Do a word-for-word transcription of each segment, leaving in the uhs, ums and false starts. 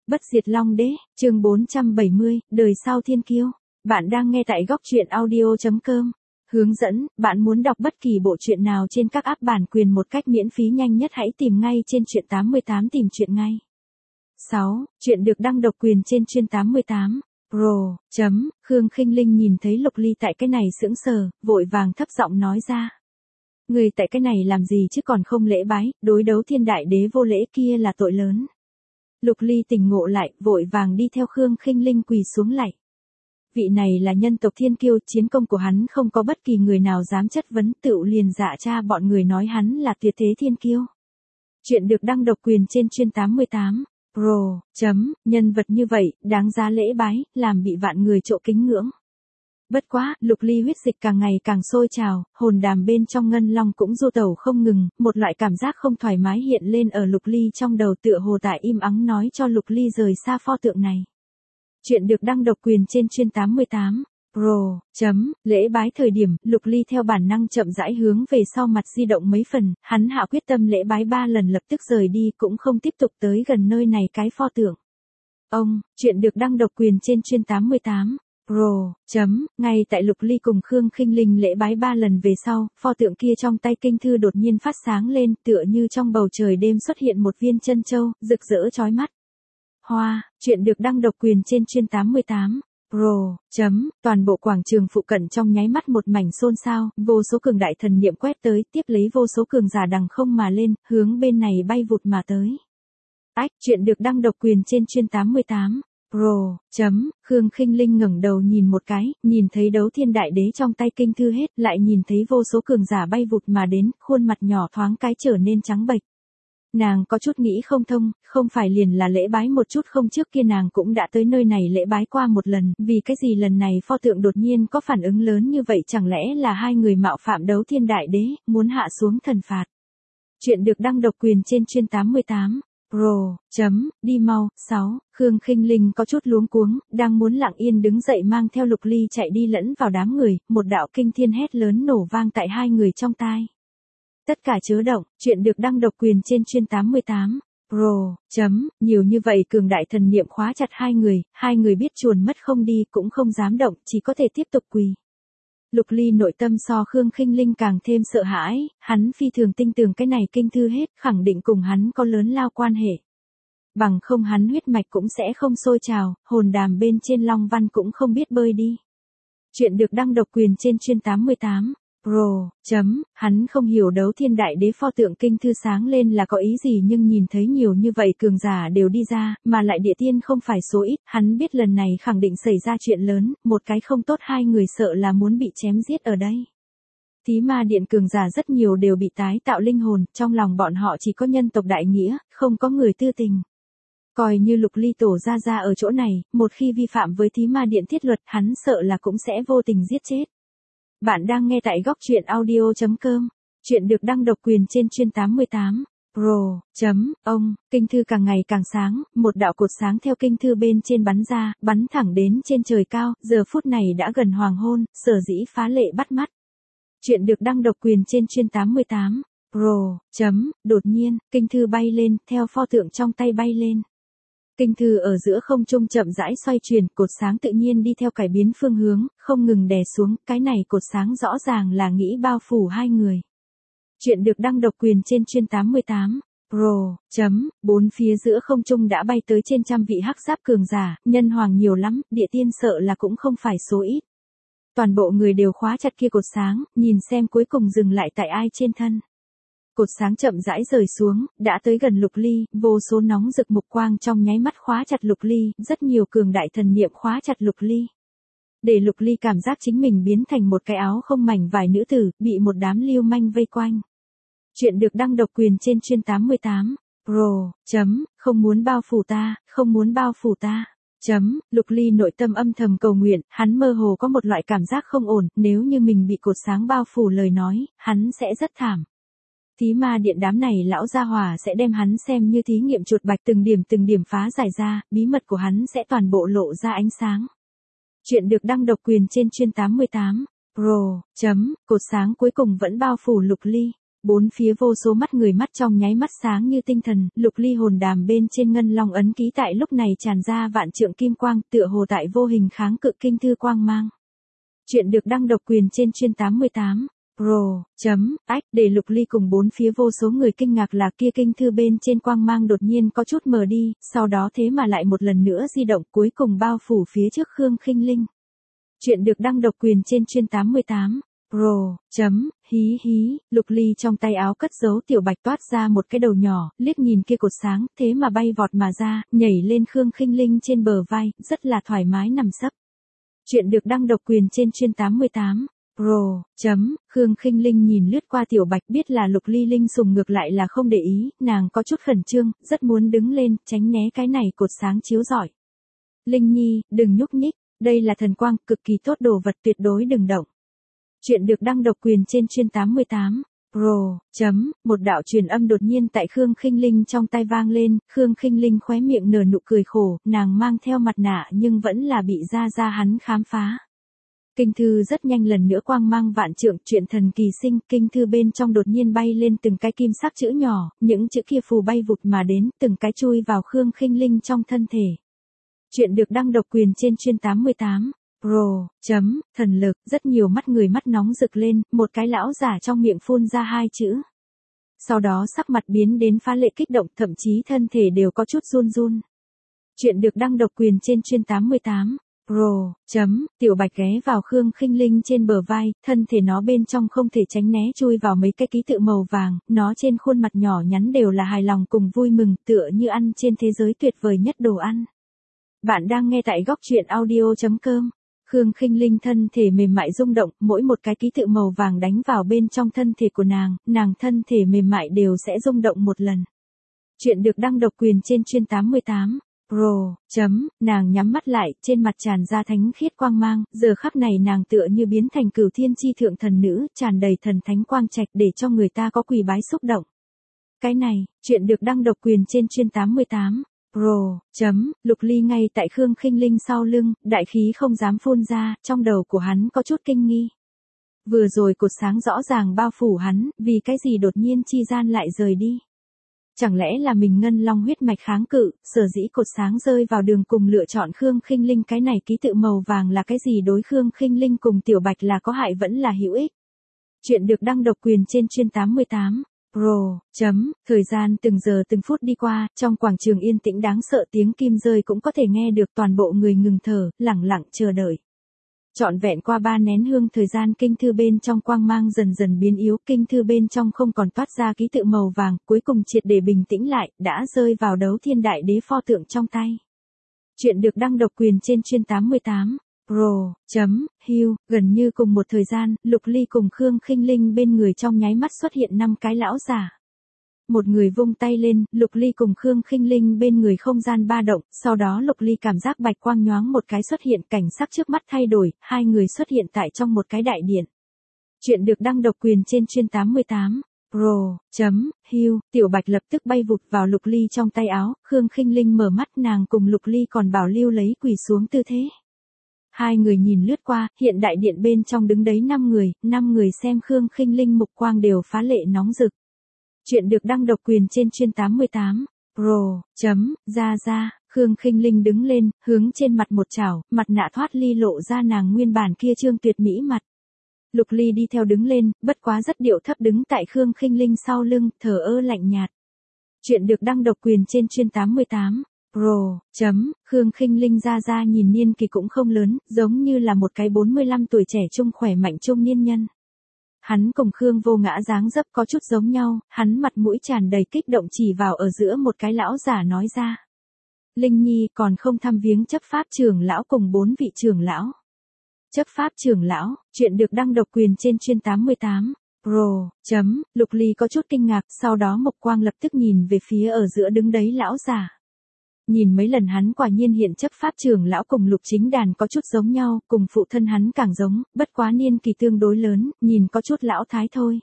Bất diệt Long Đế, chương bốn trăm bảy mươi, đời sau thiên kiêu. Bạn đang nghe tại góc truyện audio chấm com. Hướng dẫn, bạn muốn đọc bất kỳ bộ truyện nào trên các app bản quyền một cách miễn phí nhanh nhất hãy tìm ngay trên truyện tám mươi tám tìm truyện ngay. sáu. Truyện được đăng độc quyền trên truyện tám mươi tám. Pro. Chấm, Khương Khinh Linh nhìn thấy Lục Ly tại cái này sững sờ, vội vàng thấp giọng nói ra. Người tại cái này làm gì chứ còn không lễ bái, đối đấu thiên đại đế vô lễ kia là tội lớn. Lục Ly tỉnh ngộ lại, vội vàng đi theo Khương Khinh Linh quỳ xuống lạy. Vị này là nhân tộc thiên kiêu, chiến công của hắn không có bất kỳ người nào dám chất vấn, tựu liền dạ cha bọn người nói hắn là tuyệt thế thiên kiêu. Chuyện được đăng độc quyền trên chuyên tám mươi tám. Pro. Chấm, nhân vật như vậy, đáng giá lễ bái, làm bị vạn người trộ kính ngưỡng. Bất quá, Lục Ly huyết dịch càng ngày càng sôi trào, hồn đàm bên trong ngân long cũng du tẩu không ngừng, một loại cảm giác không thoải mái hiện lên ở Lục Ly trong đầu, tựa hồ tại im ắng nói cho Lục Ly rời xa pho tượng này. Chuyện được đăng độc quyền trên chuyên tám mươi tám. Pro. Chấm, lễ bái thời điểm, Lục Ly theo bản năng chậm rãi hướng về sau mặt di động mấy phần, hắn hạ quyết tâm lễ bái ba lần lập tức rời đi, cũng không tiếp tục tới gần nơi này cái pho tượng. Ông, chuyện được đăng độc quyền trên chuyên tám mươi tám. Pro. Chấm, ngay tại Lục Ly cùng Khương Khinh Linh lễ bái ba lần về sau, pho tượng kia trong tay kinh thư đột nhiên phát sáng lên, tựa như trong bầu trời đêm xuất hiện một viên chân châu, rực rỡ chói mắt. Hoa, chuyện được đăng độc quyền trên chuyên tám mươi tám. Pro. Chấm, toàn bộ quảng trường phụ cận trong nháy mắt một mảnh xôn xao, vô số cường đại thần niệm quét tới, tiếp lấy vô số cường giả đằng không mà lên, hướng bên này bay vụt mà tới. Ách, chuyện được đăng độc quyền trên chuyên tám mươi tám. Pro. Chấm, Khương Khinh Linh ngẩng đầu nhìn một cái, nhìn thấy đấu thiên đại đế trong tay kinh thư hết, lại nhìn thấy vô số cường giả bay vụt mà đến, khuôn mặt nhỏ thoáng cái trở nên trắng bệch. Nàng có chút nghĩ không thông, không phải liền là lễ bái một chút không, trước kia nàng cũng đã tới nơi này lễ bái qua một lần, vì cái gì lần này pho tượng đột nhiên có phản ứng lớn như vậy, chẳng lẽ là hai người mạo phạm đấu thiên đại đế, muốn hạ xuống thần phạt. Chuyện được đăng độc quyền trên chuyên tám mươi tám. Pro. Chấm, đi mau. sáu. Khương Khinh Linh có chút luống cuống, đang muốn lặng yên đứng dậy mang theo Lục Ly chạy đi lẫn vào đám người, một đạo kinh thiên hét lớn nổ vang tại hai người trong tai. Tất cả chớ động, chuyện được đăng độc quyền trên chuyên tám mươi tám. Pro. Chấm, nhiều như vậy cường đại thần niệm khóa chặt hai người, hai người biết chuồn mất không đi cũng không dám động, chỉ có thể tiếp tục quỳ. Lục Ly nội tâm so Khương Khinh Linh càng thêm sợ hãi, hắn phi thường tin tưởng cái này kinh thư hết, khẳng định cùng hắn có lớn lao quan hệ. Bằng không hắn huyết mạch cũng sẽ không sôi trào, hồn đàm bên trên long văn cũng không biết bơi đi. Chuyện được đăng độc quyền trên chuyên tám mươi tám. Pro. Chấm, hắn không hiểu đấu thiên đại đế pho tượng kinh thư sáng lên là có ý gì, nhưng nhìn thấy nhiều như vậy cường giả đều đi ra, mà lại địa tiên không phải số ít, hắn biết lần này khẳng định xảy ra chuyện lớn, một cái không tốt hai người sợ là muốn bị chém giết ở đây. Thí ma điện cường giả rất nhiều đều bị tái tạo linh hồn, trong lòng bọn họ chỉ có nhân tộc đại nghĩa, không có người tư tình. Coi như Lục Ly tổ ra ra ở chỗ này, một khi vi phạm với thí ma điện thiết luật, hắn sợ là cũng sẽ vô tình giết chết. Bạn đang nghe tại góc truyện audio chấm com. Chuyện được đăng độc quyền trên chuyên tám mươi tám. Pro. Chấm, ông, kinh thư càng ngày càng sáng, một đạo cột sáng theo kinh thư bên trên bắn ra, bắn thẳng đến trên trời cao, giờ phút này đã gần hoàng hôn, sở dĩ phá lệ bắt mắt. Chuyện được đăng độc quyền trên chuyên tám mươi tám. Pro. Chấm, đột nhiên, kinh thư bay lên, theo pho tượng trong tay bay lên. Kinh thư ở giữa không trung chậm rãi xoay chuyển, cột sáng tự nhiên đi theo cải biến phương hướng, không ngừng đè xuống, cái này cột sáng rõ ràng là nghĩ bao phủ hai người. Chuyện được đăng độc quyền trên chuyên tám mươi tám. Pro. Chấm, bốn phía giữa không trung đã bay tới trên trăm vị hắc giáp cường giả, nhân hoàng nhiều lắm, địa tiên sợ là cũng không phải số ít. Toàn bộ người đều khóa chặt kia cột sáng, nhìn xem cuối cùng dừng lại tại ai trên thân. Cột sáng chậm rãi rời xuống, đã tới gần Lục Ly, vô số nóng rực mục quang trong nháy mắt khóa chặt Lục Ly, rất nhiều cường đại thần niệm khóa chặt Lục Ly. Để Lục Ly cảm giác chính mình biến thành một cái áo không mảnh vải nữ tử, bị một đám lưu manh vây quanh. Chuyện được đăng độc quyền trên chuyên tám mươi tám. Pro. Chấm, không muốn bao phủ ta, không muốn bao phủ ta. Chấm, Lục Ly nội tâm âm thầm cầu nguyện, hắn mơ hồ có một loại cảm giác không ổn, nếu như mình bị cột sáng bao phủ lời nói, hắn sẽ rất thảm. Thí ma điện đám này lão gia hỏa sẽ đem hắn xem như thí nghiệm chuột bạch, từng điểm từng điểm phá giải ra, bí mật của hắn sẽ toàn bộ lộ ra ánh sáng. Chuyện được đăng độc quyền trên chuyên tám mươi tám. Pro. Chấm, cột sáng cuối cùng vẫn bao phủ Lục Ly. Bốn phía vô số mắt người mắt trong nháy mắt sáng như tinh thần, Lục Ly hồn đàm bên trên ngân long ấn ký tại lúc này tràn ra vạn trượng kim quang, tựa hồ tại vô hình kháng cự kinh thư quang mang. Chuyện được đăng độc quyền trên chuyên tám mươi tám. Pro, chấm, ách, để Lục Ly cùng bốn phía vô số người kinh ngạc là kia kinh thư bên trên quang mang đột nhiên có chút mờ đi, sau đó thế mà lại một lần nữa di động cuối cùng bao phủ phía trước Khương Khinh Linh. Chuyện được đăng độc quyền trên chuyên tám mươi tám. Pro, chấm, hí hí, Lục Ly trong tay áo cất giấu tiểu bạch toát ra một cái đầu nhỏ, liếc nhìn kia cột sáng, thế mà bay vọt mà ra, nhảy lên Khương Khinh Linh trên bờ vai, rất là thoải mái nằm sấp. Chuyện được đăng độc quyền trên chuyên tám mươi tám. Pro, chấm, Khương Khinh Linh nhìn lướt qua tiểu bạch biết là Lục Ly linh sùng ngược lại là không để ý, nàng có chút khẩn trương, rất muốn đứng lên, tránh né cái này cột sáng chiếu rọi. Linh Nhi, đừng nhúc nhích, đây là thần quang, cực kỳ tốt đồ vật tuyệt đối đừng động. Chuyện được đăng độc quyền trên chuyên tám mươi tám. Pro, chấm, một đạo truyền âm đột nhiên tại Khương Khinh Linh trong tai vang lên, Khương Khinh Linh khóe miệng nở nụ cười khổ, nàng mang theo mặt nạ nhưng vẫn là bị Gia Gia hắn khám phá. Kinh thư rất nhanh lần nữa quang mang vạn trượng, chuyện thần kỳ sinh, kinh thư bên trong đột nhiên bay lên từng cái kim sắc chữ nhỏ, những chữ kia phù bay vụt mà đến, từng cái chui vào Khương Khinh Linh trong thân thể. Chuyện được đăng độc quyền trên chuyên tám mươi tám. Pro, chấm, thần lực, rất nhiều mắt người mắt nóng rực lên, một cái lão giả trong miệng phun ra hai chữ. Sau đó sắc mặt biến đến phá lệ kích động, thậm chí thân thể đều có chút run run. Chuyện được đăng độc quyền trên chuyên tám mươi tám. Pro, chấm, tiểu bạch ghé vào Khương Khinh Linh trên bờ vai, thân thể nó bên trong không thể tránh né chui vào mấy cái ký tự màu vàng, nó trên khuôn mặt nhỏ nhắn đều là hài lòng cùng vui mừng, tựa như ăn trên thế giới tuyệt vời nhất đồ ăn. Bạn đang nghe tại góc truyện audio chấm com. Khương Khinh Linh thân thể mềm mại rung động, mỗi một cái ký tự màu vàng đánh vào bên trong thân thể của nàng, nàng thân thể mềm mại đều sẽ rung động một lần. Chuyện được đăng độc quyền trên chuyên tám mươi tám. Pro, chấm, nàng nhắm mắt lại, trên mặt tràn ra thánh khiết quang mang, giờ khắc này nàng tựa như biến thành cửu thiên chi thượng thần nữ, tràn đầy thần thánh quang trạch để cho người ta có quỳ bái xúc động. Cái này, chuyện được đăng độc quyền trên chuyên tám mươi tám. Pro, chấm, Lục Ly ngay tại Khương Khinh Linh sau lưng, đại khí không dám phun ra, trong đầu của hắn có chút kinh nghi. Vừa rồi cột sáng rõ ràng bao phủ hắn, vì cái gì đột nhiên chi gian lại rời đi. Chẳng lẽ là mình ngân long huyết mạch kháng cự, sở dĩ cột sáng rơi vào đường cùng lựa chọn Khương Khinh Linh, cái này ký tự màu vàng là cái gì đối Khương Khinh Linh cùng tiểu bạch là có hại vẫn là hữu ích. Chuyện được đăng độc quyền trên chuyên tám mươi tám. Pro, chấm, thời gian từng giờ từng phút đi qua, trong quảng trường yên tĩnh đáng sợ tiếng kim rơi cũng có thể nghe được, toàn bộ người ngừng thở, lẳng lặng chờ đợi. Trọn vẹn qua ba nén hương thời gian, kinh thư bên trong quang mang dần dần biến yếu, kinh thư bên trong không còn toát ra ký tự màu vàng, cuối cùng triệt để bình tĩnh lại, đã rơi vào đấu thiên đại đế pho tượng trong tay. Chuyện được đăng độc quyền trên chuyên tám mươi tám. Pro, chấm, hưu, gần như cùng một thời gian, Lục Ly cùng Khương Khinh Linh bên người trong nháy mắt xuất hiện năm cái lão giả. Một người vung tay lên, Lục Ly cùng Khương Khinh Linh bên người không gian ba động, sau đó Lục Ly cảm giác bạch quang nhoáng một cái xuất hiện, cảnh sắc trước mắt thay đổi, hai người xuất hiện tại trong một cái đại điện. Chuyện được đăng độc quyền trên chuyên tám mươi tám. Pro, chấm, hưu, tiểu bạch lập tức bay vụt vào Lục Ly trong tay áo, Khương Khinh Linh mở mắt, nàng cùng Lục Ly còn bảo lưu lấy quỳ xuống tư thế. Hai người nhìn lướt qua, hiện đại điện bên trong đứng đấy năm người, năm người xem Khương Khinh Linh mục quang đều phá lệ nóng rực. Chuyện được đăng độc quyền trên chuyên tám mươi tám. Pro, chấm, ra ra, Khương Khinh Linh đứng lên, hướng trên mặt một chảo, mặt nạ thoát ly lộ ra nàng nguyên bản kia trương tuyệt mỹ mặt. Lục Ly đi theo đứng lên, bất quá rất điệu thấp đứng tại Khương Khinh Linh sau lưng, thờ ơ lạnh nhạt. Chuyện được đăng độc quyền trên chuyên tám mươi tám. Pro, chấm, Khương Khinh Linh ra ra nhìn niên kỳ cũng không lớn, giống như là một cái bốn mươi lăm tuổi trẻ trung khỏe mạnh trung niên nhân. Hắn cùng Khương Vô Ngã dáng dấp có chút giống nhau, hắn mặt mũi tràn đầy kích động chỉ vào ở giữa một cái lão giả nói ra. Linh Nhi còn không thăm viếng chấp pháp trưởng lão cùng bốn vị trưởng lão. Chấp pháp trưởng lão, chuyện được đăng độc quyền trên chuyên tám mươi tám. Pro, chấm, Lục Ly có chút kinh ngạc, sau đó Mộc Quang lập tức nhìn về phía ở giữa đứng đấy lão giả. Nhìn mấy lần hắn quả nhiên hiện chấp pháp trưởng lão cùng Lục Chính Đàn có chút giống nhau, cùng phụ thân hắn càng giống, bất quá niên kỳ tương đối lớn, nhìn có chút lão thái thôi.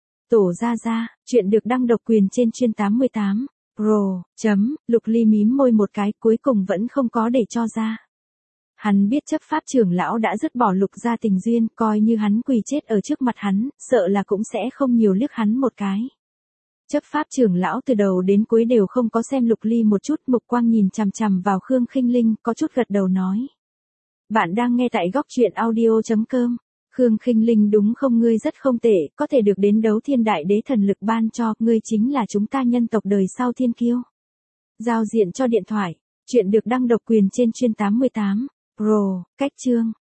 Tổ ra ra, chuyện được đăng độc quyền trên chuyên tám mươi tám. Pro, chấm, Lục Ly mím môi một cái, cuối cùng vẫn không có để cho ra. Hắn biết chấp pháp trưởng lão đã dứt bỏ Lục gia tình duyên, coi như hắn quỳ chết ở trước mặt hắn, sợ là cũng sẽ không nhiều liếc hắn một cái. Chấp pháp trưởng lão từ đầu đến cuối đều không có xem Lục Ly một chút, mục quang nhìn chằm chằm vào Khương Khinh Linh, có chút gật đầu nói. Bạn đang nghe tại góc truyện audio chấm com. Khương Khinh Linh đúng không, ngươi rất không tệ, có thể được đến đấu thiên đại đế thần lực ban cho, ngươi chính là chúng ta nhân tộc đời sau thiên kiêu. Giao diện cho điện thoại, chuyện được đăng độc quyền trên chuyên tám mươi tám, Pro, cách chương.